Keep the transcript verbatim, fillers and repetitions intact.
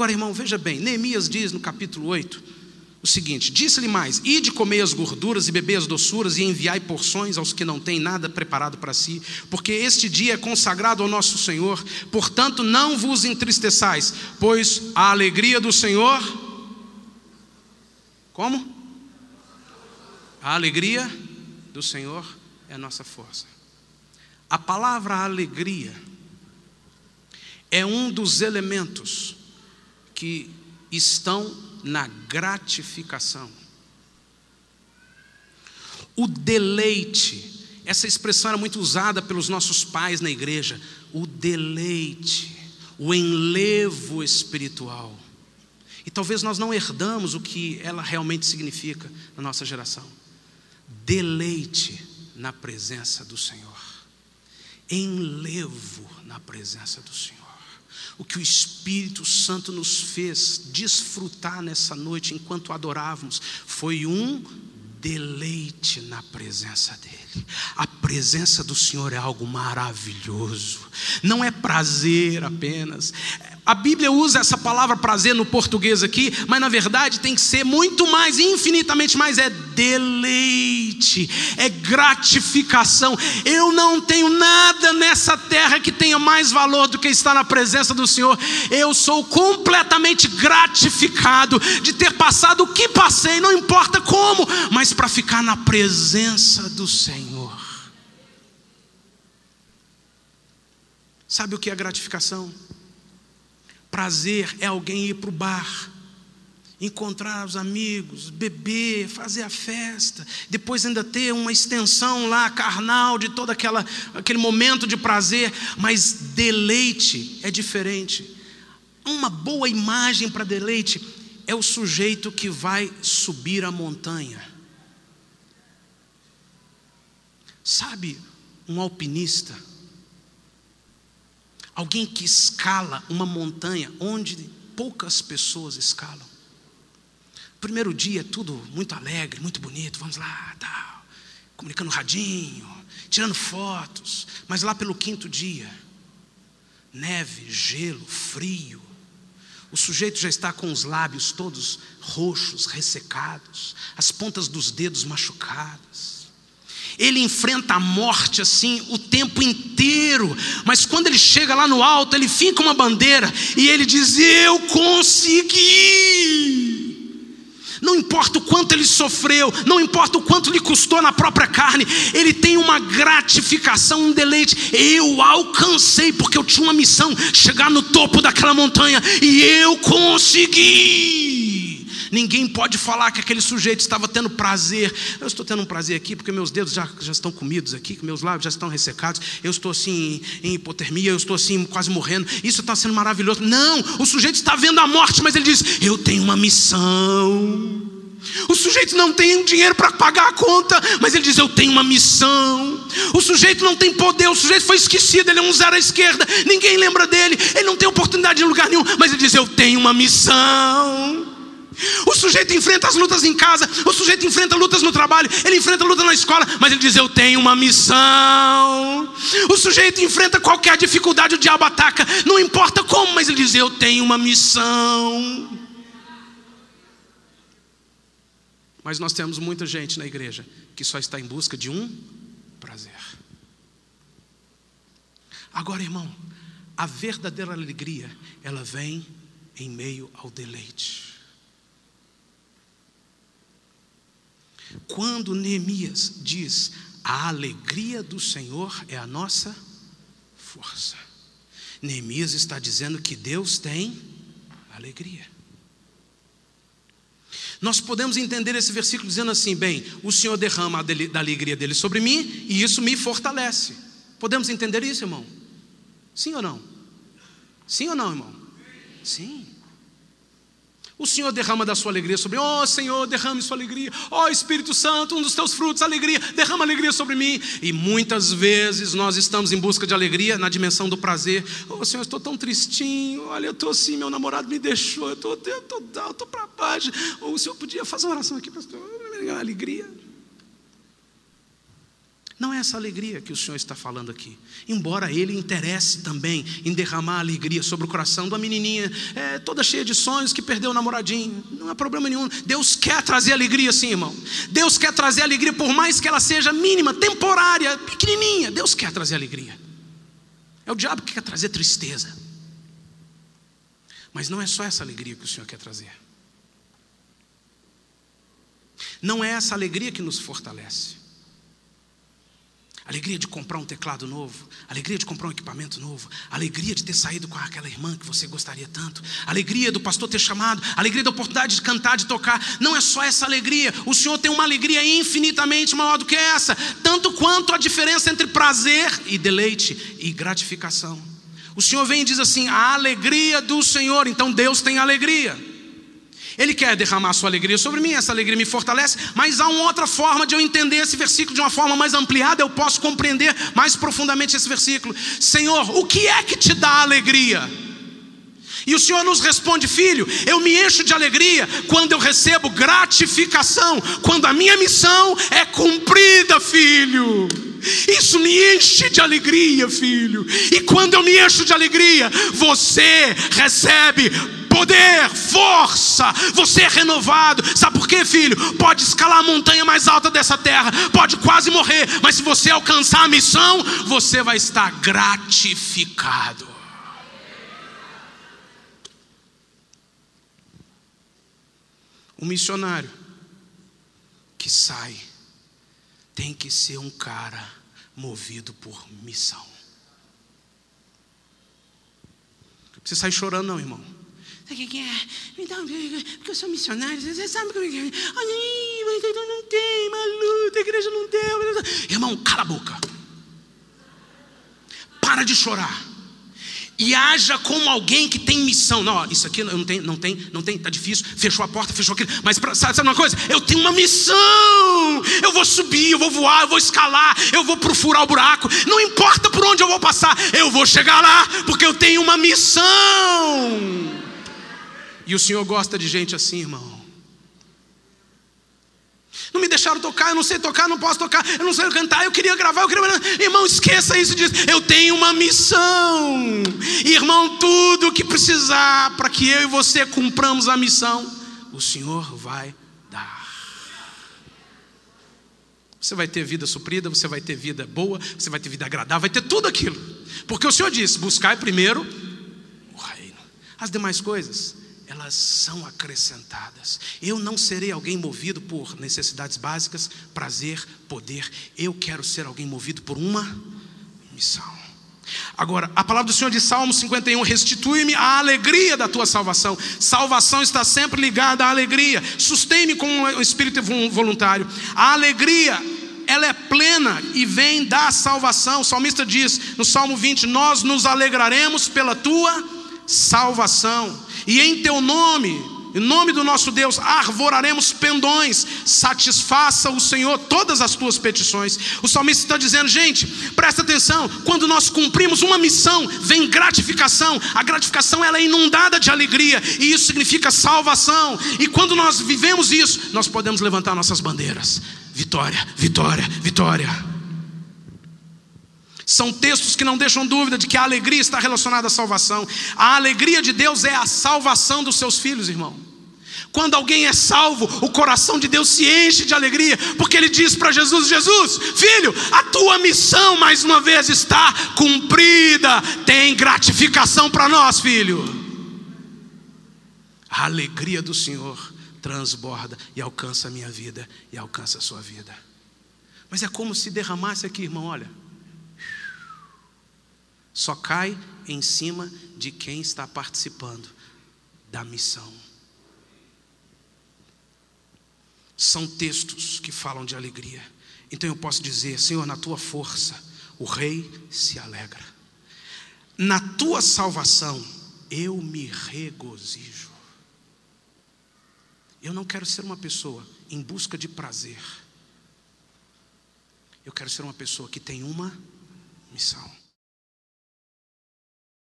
Agora, irmão, veja bem, Neemias diz no capítulo oito o seguinte: disse-lhe mais: ide comei as gorduras e bebei as doçuras e enviai porções aos que não têm nada preparado para si, porque este dia é consagrado ao nosso Senhor, portanto não vos entristeçais, pois a alegria do Senhor... Como? A alegria do Senhor é a nossa força. A palavra alegria é um dos elementos que estão na gratificação. O deleite, essa expressão era muito usada pelos nossos pais na igreja. O deleite, o enlevo espiritual. E talvez nós não herdamos o que ela realmente significa na nossa geração. Deleite na presença do Senhor. Enlevo na presença do Senhor. O que o Espírito Santo nos fez desfrutar nessa noite enquanto adorávamos foi um deleite na presença dele. A presença do Senhor é algo maravilhoso. Não é prazer apenas. A Bíblia usa essa palavra prazer no português aqui, mas na verdade tem que ser muito mais, infinitamente mais. É deleite, é gratificação. Eu não tenho nada nessa terra que tenha mais valor do que estar na presença do Senhor. Eu sou completamente gratificado de ter passado o que passei, não importa como, mas para ficar na presença do Senhor. Sabe o que é gratificação? Prazer é alguém ir para o bar, encontrar os amigos, beber, fazer a festa, depois ainda ter uma extensão lá carnal de todo aquela, aquele momento de prazer. Mas deleite é diferente. Uma boa imagem para deleite é o sujeito que vai subir a montanha. Sabe, um alpinista, alguém que escala uma montanha onde poucas pessoas escalam. Primeiro dia é tudo muito alegre, muito bonito, vamos lá, tal, comunicando no radinho, tirando fotos. Mas lá pelo quinto dia, neve, gelo, frio, o sujeito já está com os lábios todos roxos, ressecados, as pontas dos dedos machucadas. Ele enfrenta a morte assim o tempo inteiro, mas quando ele chega lá no alto, ele fica uma bandeira e ele diz: eu consegui. Não importa o quanto ele sofreu, não importa o quanto lhe custou na própria carne, ele tem uma gratificação, um deleite. Eu alcancei, porque eu tinha uma missão, chegar no topo daquela montanha, e eu consegui. Ninguém pode falar que aquele sujeito estava tendo prazer. Eu estou tendo um prazer aqui porque meus dedos já, já estão comidos aqui, que meus lábios já estão ressecados, eu estou assim em hipotermia, eu estou assim quase morrendo, isso está sendo maravilhoso. Não, o sujeito está vendo a morte, mas ele diz: eu tenho uma missão. O sujeito não tem dinheiro para pagar a conta, mas ele diz: eu tenho uma missão. O sujeito não tem poder, o sujeito foi esquecido, ele é um zero à esquerda, ninguém lembra dele, ele não tem oportunidade em lugar nenhum, mas ele diz: eu tenho uma missão. O sujeito enfrenta as lutas em casa, o sujeito enfrenta lutas no trabalho, ele enfrenta luta na escola, mas ele diz: eu tenho uma missão. O sujeito enfrenta qualquer dificuldade, o diabo ataca, não importa como, mas ele diz: eu tenho uma missão. Mas nós temos muita gente na igreja que só está em busca de um prazer. Agora, irmão, a verdadeira alegria, ela vem em meio ao deleite. Quando Neemias diz: a alegria do Senhor é a nossa força, Neemias está dizendo que Deus tem alegria. Nós podemos entender esse versículo dizendo assim: bem, o Senhor derrama a dele, da alegria dele sobre mim, e isso me fortalece. Podemos entender isso, irmão? Sim ou não? Sim ou não, irmão? Sim. O Senhor derrama da sua alegria sobre mim. Ó Senhor, derrame sua alegria. Ó Espírito Santo, um dos teus frutos, alegria, derrama alegria sobre mim. E muitas vezes nós estamos em busca de alegria na dimensão do prazer. Ó Senhor, eu estou tão tristinho. Olha, eu estou assim, meu namorado me deixou. Eu estou eu tô, eu tô para baixo. O Senhor podia fazer uma oração aqui, pastor? Alegria. Não é essa alegria que o Senhor está falando aqui. Embora Ele interesse também em derramar alegria sobre o coração de uma menininha é, toda cheia de sonhos que perdeu o namoradinho. Não há problema nenhum. Deus quer trazer alegria sim, irmão. Deus quer trazer alegria, por mais que ela seja mínima, temporária, pequenininha. Deus quer trazer alegria. É o diabo que quer trazer tristeza. Mas não é só essa alegria que o Senhor quer trazer. Não é essa alegria que nos fortalece. Alegria de comprar um teclado novo, alegria de comprar um equipamento novo, alegria de ter saído com aquela irmã que você gostaria tanto, alegria do pastor ter chamado, alegria da oportunidade de cantar, de tocar. Não é só essa alegria. O Senhor tem uma alegria infinitamente maior do que essa, tanto quanto a diferença entre prazer e deleite e gratificação. O Senhor vem e diz assim: a alegria do Senhor. Então Deus tem alegria. Ele quer derramar a sua alegria sobre mim, essa alegria me fortalece, mas há uma outra forma de eu entender esse versículo de uma forma mais ampliada. Eu posso compreender mais profundamente esse versículo. Senhor, o que é que te dá alegria? E o Senhor nos responde: filho, eu me encho de alegria quando eu recebo gratificação, quando a minha missão é cumprida, filho. Isso me enche de alegria, filho. E quando eu me encho de alegria, você recebe poder, força, você é renovado. Sabe por quê, filho? Pode escalar a montanha mais alta dessa terra, pode quase morrer, mas se você alcançar a missão, você vai estar gratificado. Um missionário que sai tem que ser um cara movido por missão. Não precisa sair chorando não, irmão. Sabe o que é? Então, porque eu sou missionário, você sabe como é que é? Ai, mas então não tem uma luta, a igreja não deu. Irmão, cala a boca. Para de chorar. E haja como alguém que tem missão. Não, isso aqui não tem, não tem, não tem, tá difícil. Fechou a porta, fechou aquilo. Mas sabe, sabe uma coisa? Eu tenho uma missão. Eu vou subir, eu vou voar, eu vou escalar, eu vou profurar o buraco. Não importa por onde eu vou passar, eu vou chegar lá, porque eu tenho uma missão. E o Senhor gosta de gente assim, irmão. Não me deixaram tocar, eu não sei tocar, não posso tocar, eu não sei cantar, eu queria gravar, eu queria... Irmão, esqueça isso, diz: eu tenho uma missão. Irmão, tudo que precisar para que eu e você cumpramos a missão, o Senhor vai dar. Você vai ter vida suprida, você vai ter vida boa, você vai ter vida agradável, vai ter tudo aquilo. Porque o Senhor disse: buscai primeiro o reino. As demais coisas, elas são acrescentadas. Eu não serei alguém movido por necessidades básicas, prazer, poder. Eu quero ser alguém movido por uma missão. Agora, a palavra do Senhor de Salmo cinquenta e um: restitui-me a alegria da tua salvação. Salvação está sempre ligada à alegria. Sustém-me com um espírito voluntário. A alegria, ela é plena e vem da salvação. O salmista diz no Salmo vinte: nós nos alegraremos pela tua salvação. E em teu nome, em nome do nosso Deus, arvoraremos pendões. Satisfaça o Senhor todas as tuas petições. O salmista está dizendo: gente, presta atenção. Quando nós cumprimos uma missão, vem gratificação. A gratificação, ela é inundada de alegria, e isso significa salvação. E quando nós vivemos isso, nós podemos levantar nossas bandeiras: vitória, vitória, vitória. São textos que não deixam dúvida de que a alegria está relacionada à salvação. A alegria de Deus é a salvação dos seus filhos, irmão. Quando alguém é salvo, o coração de Deus se enche de alegria, porque ele diz para Jesus: Jesus, filho, a tua missão mais uma vez está cumprida. Tem gratificação para nós, filho. A alegria do Senhor transborda e alcança a minha vida e alcança a sua vida. Mas é como se derramasse aqui, irmão, olha. Só cai em cima de quem está participando da missão. São textos que falam de alegria. Então eu posso dizer: Senhor, na tua força o rei se alegra. Na tua salvação eu me regozijo. Eu não quero ser uma pessoa em busca de prazer. Eu quero ser uma pessoa que tem uma missão.